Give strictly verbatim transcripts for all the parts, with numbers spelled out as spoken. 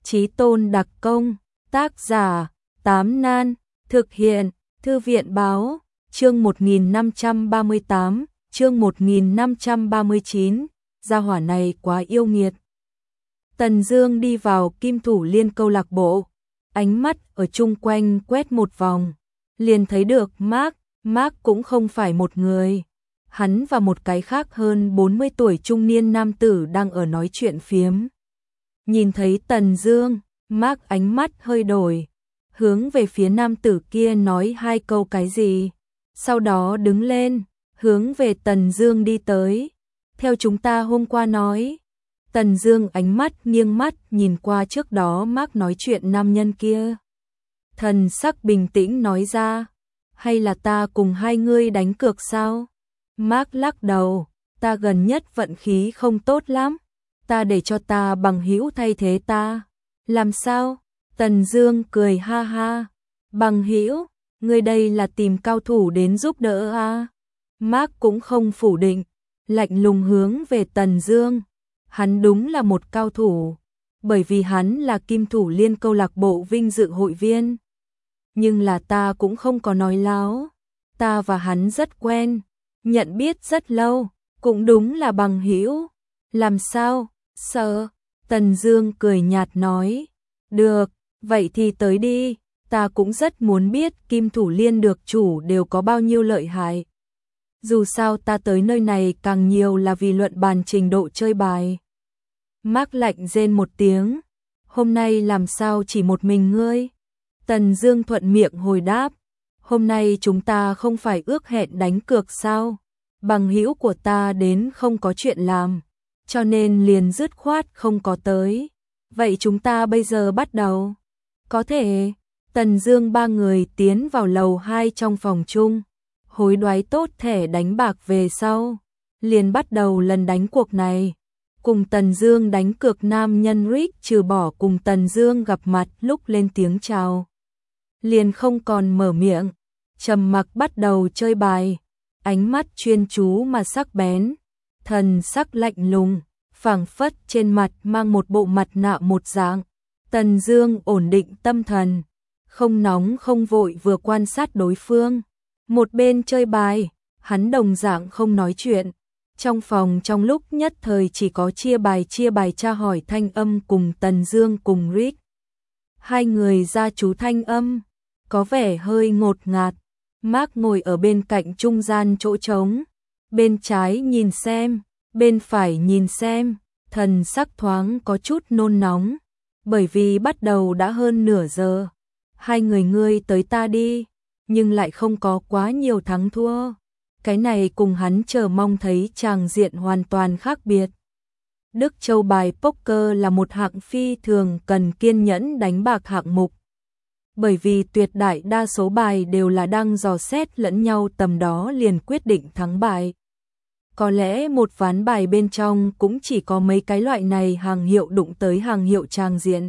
Chí tôn đặc công, tác giả, Tám Nan, thực hiện, Thư viện báo, chương một nghìn năm trăm ba mươi tám, chương một nghìn năm trăm ba mươi chín, gia hỏa này quá yêu nghiệt. Tần Dương đi vào Kim Thủ Liên câu lạc bộ, ánh mắt ở chung quanh quét một vòng, liền thấy được Mark, Mark cũng không phải một người. Hắn và một cái khác hơn bốn mươi tuổi trung niên nam tử đang ở nói chuyện phiếm. Nhìn thấy Tần Dương, Mark ánh mắt hơi đổi, hướng về phía nam tử kia nói hai câu cái gì, sau đó đứng lên, hướng về Tần Dương đi tới. Theo chúng ta hôm qua nói. Tần Dương ánh mắt nghiêng mắt nhìn qua trước đó Mark nói chuyện nam nhân kia. Thần sắc bình tĩnh nói ra, hay là ta cùng hai ngươi đánh cược sao? Mark lắc đầu, ta gần nhất vận khí không tốt lắm, ta để cho ta bằng hữu thay thế ta. Làm sao? Tần Dương cười ha ha, bằng hữu, ngươi đây là tìm cao thủ đến giúp đỡ à? Mark cũng không phủ định, lạnh lùng hướng về Tần Dương. Hắn đúng là một cao thủ, bởi vì hắn là Kim Thủ Liên câu lạc bộ vinh dự hội viên. Nhưng là ta cũng không có nói láo, ta và hắn rất quen, nhận biết rất lâu, cũng đúng là bằng hữu. Làm sao? Sợ? Tần Dương cười nhạt nói, được, vậy thì tới đi, ta cũng rất muốn biết Kim Thủ Liên được chủ đều có bao nhiêu lợi hại. Dù sao ta tới nơi này càng nhiều là vì luận bàn trình độ chơi bài. Mark lạnh rên một tiếng, hôm nay làm sao chỉ một mình ngươi? Tần Dương thuận miệng hồi đáp, hôm nay chúng ta không phải ước hẹn đánh cược sao? Bằng hữu của ta đến không có chuyện làm, cho nên liền dứt khoát không có tới. Vậy chúng ta bây giờ bắt đầu. Có thể. Tần Dương ba người tiến vào lầu hai trong phòng chung, hối đoái tốt thẻ đánh bạc về sau, liền bắt đầu lần đánh cuộc này. Cùng Tần Dương đánh cược nam nhân Rick trừ bỏ cùng Tần Dương gặp mặt lúc lên tiếng chào, liền không còn mở miệng, trầm mặc bắt đầu chơi bài, ánh mắt chuyên chú mà sắc bén, thần sắc lạnh lùng, phảng phất trên mặt mang một bộ mặt nạ một dạng. Tần Dương ổn định tâm thần, không nóng không vội vừa quan sát đối phương, một bên chơi bài, hắn đồng dạng không nói chuyện. Trong phòng trong lúc nhất thời chỉ có chia bài chia bài tra hỏi thanh âm cùng Tần Dương cùng Rick. Hai người ra chú thanh âm, có vẻ hơi ngột ngạt. Mark ngồi ở bên cạnh trung gian chỗ trống, bên trái nhìn xem, bên phải nhìn xem, thần sắc thoáng có chút nôn nóng, bởi vì bắt đầu đã hơn nửa giờ. Hai người ngươi tới ta đi, nhưng lại không có quá nhiều thắng thua. Cái này cùng hắn chờ mong thấy tràng diện hoàn toàn khác biệt. Đức Châu bài poker là một hạng phi thường cần kiên nhẫn đánh bạc hạng mục. Bởi vì tuyệt đại đa số bài đều là đang dò xét lẫn nhau, tầm đó liền quyết định thắng bại. Có lẽ một ván bài bên trong cũng chỉ có mấy cái loại này hàng hiệu đụng tới hàng hiệu tràng diện.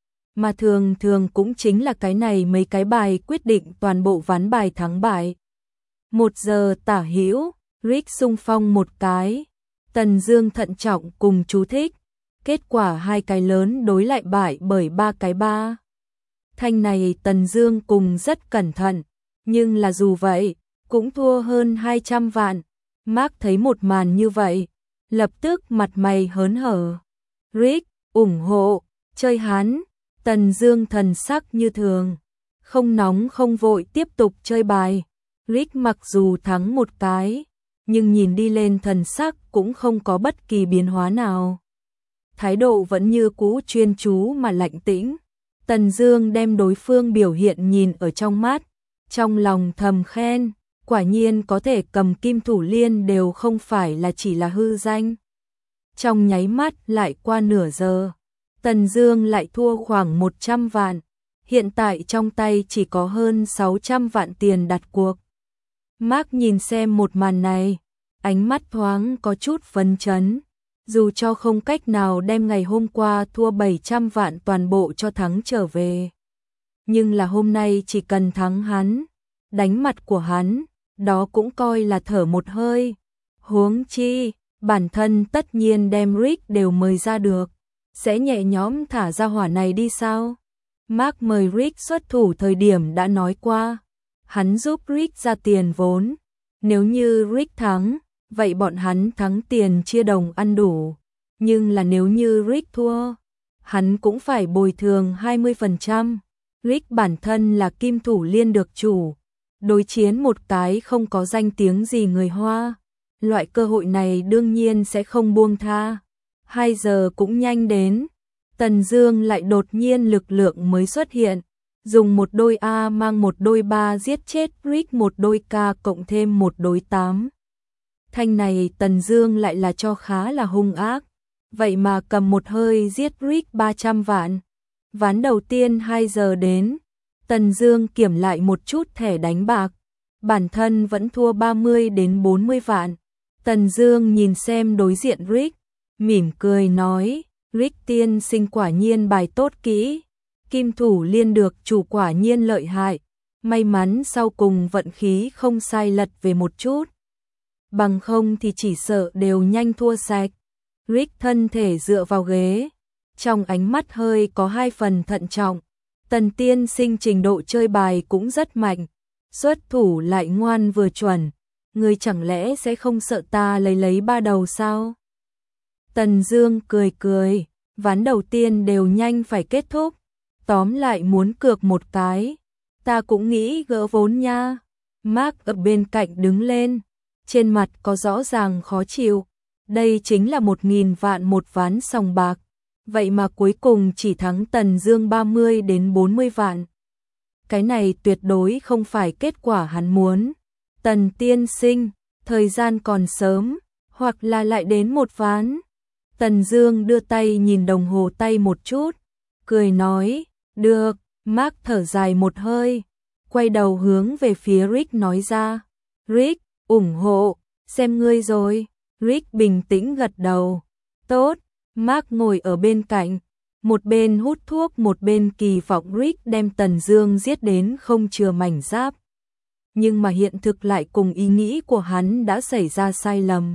Mà thường thường cũng chính là cái này mấy cái bài quyết định toàn bộ ván bài thắng bại. Một giờ tả hữu, Rick xung phong một cái, Tần Dương thận trọng cùng chú thích, kết quả hai cái lớn đối lại bại bởi ba cái ba. Thanh này Tần Dương cùng rất cẩn thận, nhưng là dù vậy, cũng thua hơn hai trăm vạn. Mark thấy một màn như vậy, lập tức mặt mày hớn hở. Rick, ủng hộ, chơi hắn. Tần Dương thần sắc như thường, không nóng không vội tiếp tục chơi bài. Rick mặc dù thắng một cái, nhưng nhìn đi lên thần sắc cũng không có bất kỳ biến hóa nào. Thái độ vẫn như cũ chuyên chú mà lạnh tĩnh. Tần Dương đem đối phương biểu hiện nhìn ở trong mắt, trong lòng thầm khen, quả nhiên có thể cầm Kim Thủ Liên đều không phải là chỉ là hư danh. Trong nháy mắt lại qua nửa giờ, Tần Dương lại thua khoảng một trăm vạn, hiện tại trong tay chỉ có hơn sáu trăm vạn tiền đặt cuộc. Mark nhìn xem một màn này, ánh mắt thoáng có chút phấn chấn, dù cho không cách nào đem ngày hôm qua thua bảy trăm vạn toàn bộ cho thắng trở về. Nhưng là hôm nay chỉ cần thắng hắn, đánh mặt của hắn, đó cũng coi là thở một hơi. Huống chi, bản thân tất nhiên đem Rick đều mời ra được. sẽ nhẹ nhõm thả ra hỏa này đi sao? Mark mời Rick xuất thủ thời điểm đã nói qua, hắn giúp Rick ra tiền vốn. Nếu như Rick thắng, vậy bọn hắn thắng tiền chia đồng ăn đủ. Nhưng là nếu như Rick thua, hắn cũng phải bồi thường hai mươi phần trăm. Rick bản thân là kim thủ liên được chủ, đối chiến một cái không có danh tiếng gì người Hoa. Loại cơ hội này đương nhiên sẽ không buông tha. Hai giờ cũng nhanh đến, Tần Dương lại đột nhiên lực lượng mới xuất hiện, dùng một đôi A mang một đôi ba giết chết Rick một đôi K cộng thêm một đôi tám. Thanh này Tần Dương lại là cho khá là hung ác, vậy mà cầm một hơi giết Rick ba trăm vạn. Ván đầu tiên hai giờ đến, Tần Dương kiểm lại một chút thẻ đánh bạc, bản thân vẫn thua ba mươi đến bốn mươi vạn. Tần Dương nhìn xem đối diện Rick, mỉm cười nói, Rick tiên sinh quả nhiên bài tốt kỹ, kim thủ liên được chủ quả nhiên lợi hại, may mắn sau cùng vận khí không sai lật về một chút. Bằng không thì chỉ sợ đều nhanh thua sạch. Rick thân thể dựa vào ghế, trong ánh mắt hơi có hai phần thận trọng. Tần tiên sinh trình độ chơi bài cũng rất mạnh, xuất thủ lại ngoan vừa chuẩn, người chẳng lẽ sẽ không sợ ta lấy lấy ba đầu sao? Tần Dương cười cười, ván đầu tiên đều nhanh phải kết thúc, tóm lại muốn cược một cái, ta cũng nghĩ gỡ vốn nha. Mark ở bên cạnh đứng lên, trên mặt có rõ ràng khó chịu, đây chính là một nghìn vạn một ván sòng bạc, vậy mà cuối cùng chỉ thắng Tần Dương ba mươi đến bốn mươi vạn. Cái này tuyệt đối không phải kết quả hắn muốn. Tần tiên sinh, thời gian còn sớm, hoặc là lại đến một ván. Tần Dương đưa tay nhìn đồng hồ tay một chút, cười nói, được. Mark thở dài một hơi, quay đầu hướng về phía Rick nói ra, Rick, ủng hộ, xem ngươi rồi. Rick bình tĩnh gật đầu, tốt. Mark ngồi ở bên cạnh, một bên hút thuốc một bên kỳ vọng Rick đem Tần Dương giết đến không chừa mảnh giáp. Nhưng mà hiện thực lại cùng ý nghĩ của hắn đã xảy ra sai lầm.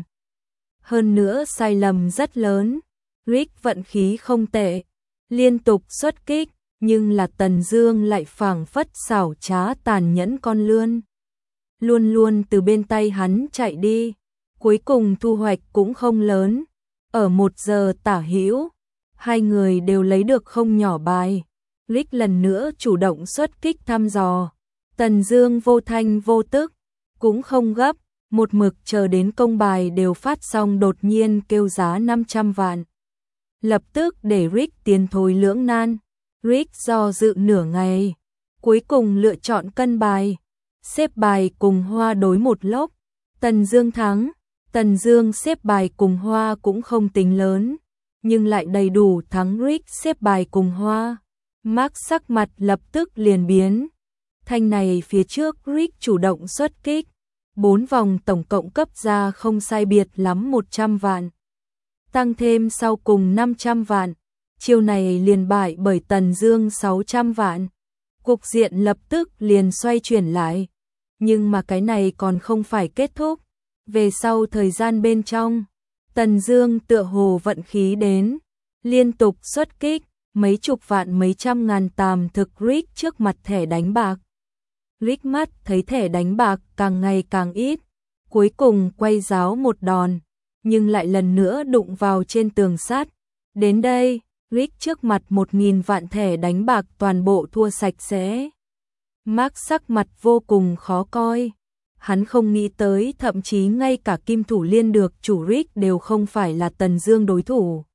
Hơn nữa sai lầm rất lớn. Rick vận khí không tệ, liên tục xuất kích, nhưng là Tần Dương lại phảng phất xảo trá tàn nhẫn con lươn, luôn luôn từ bên tay hắn chạy đi. Cuối cùng thu hoạch cũng không lớn. Ở một giờ tả hữu, hai người đều lấy được không nhỏ bài. Rick lần nữa chủ động xuất kích thăm dò. Tần Dương vô thanh vô tức, cũng không gấp, một mực chờ đến công bài đều phát xong đột nhiên kêu giá năm trăm vạn. Lập tức để Rick tiến thối lưỡng nan. Rick do dự nửa ngày, cuối cùng lựa chọn cân bài, xếp bài cùng Hoa đối một lốc. Tần Dương thắng. Tần Dương xếp bài cùng Hoa cũng không tính lớn, nhưng lại đầy đủ thắng Rick xếp bài cùng Hoa. Mark sắc mặt lập tức liền biến. Thanh này phía trước Rick chủ động xuất kích, bốn vòng tổng cộng cấp ra không sai biệt lắm một trăm vạn. Tăng thêm sau cùng năm trăm vạn, chiêu này liền bại bởi Tần Dương sáu trăm vạn. Cục diện lập tức liền xoay chuyển lại. Nhưng mà cái này còn không phải kết thúc. Về sau thời gian bên trong, Tần Dương tựa hồ vận khí đến, liên tục xuất kích, mấy chục vạn mấy trăm ngàn tàm thực Rick trước mặt thẻ đánh bạc. Rick mắt thấy thẻ đánh bạc càng ngày càng ít, cuối cùng quay giáo một đòn, nhưng lại lần nữa đụng vào trên tường sắt. Đến đây, Rick trước mặt một nghìn vạn thẻ đánh bạc toàn bộ thua sạch sẽ. Mark sắc mặt vô cùng khó coi. Hắn không nghĩ tới thậm chí ngay cả kim thủ liên được chủ Rick đều không phải là Tần Dương đối thủ.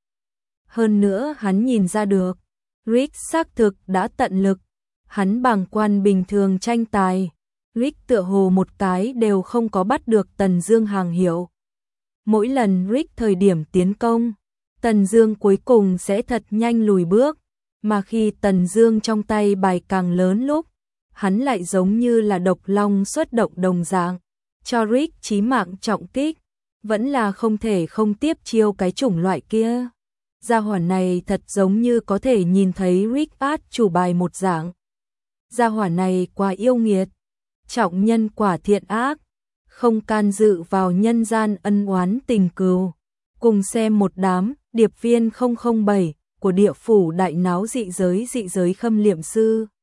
Hơn nữa hắn nhìn ra được, Rick xác thực đã tận lực. Hắn bàng quan bình thường tranh tài, Rick tựa hồ một cái đều không có bắt được Tần Dương hàng hiệu. Mỗi lần Rick thời điểm tiến công, Tần Dương cuối cùng sẽ thật nhanh lùi bước, mà khi Tần Dương trong tay bài càng lớn lúc, hắn lại giống như là độc long xuất động đồng dạng, cho Rick chí mạng trọng kích, vẫn là không thể không tiếp chiêu cái chủng loại kia. Gia hỏa này thật giống như có thể nhìn thấy Rick át chủ bài một dạng. Gia hỏa này quá yêu nghiệt, trọng nhân quả thiện ác, không can dự vào nhân gian ân oán tình cừu. Cùng xem một đám điệp viên không không bảy của địa phủ đại náo dị giới dị giới khâm liệm sư.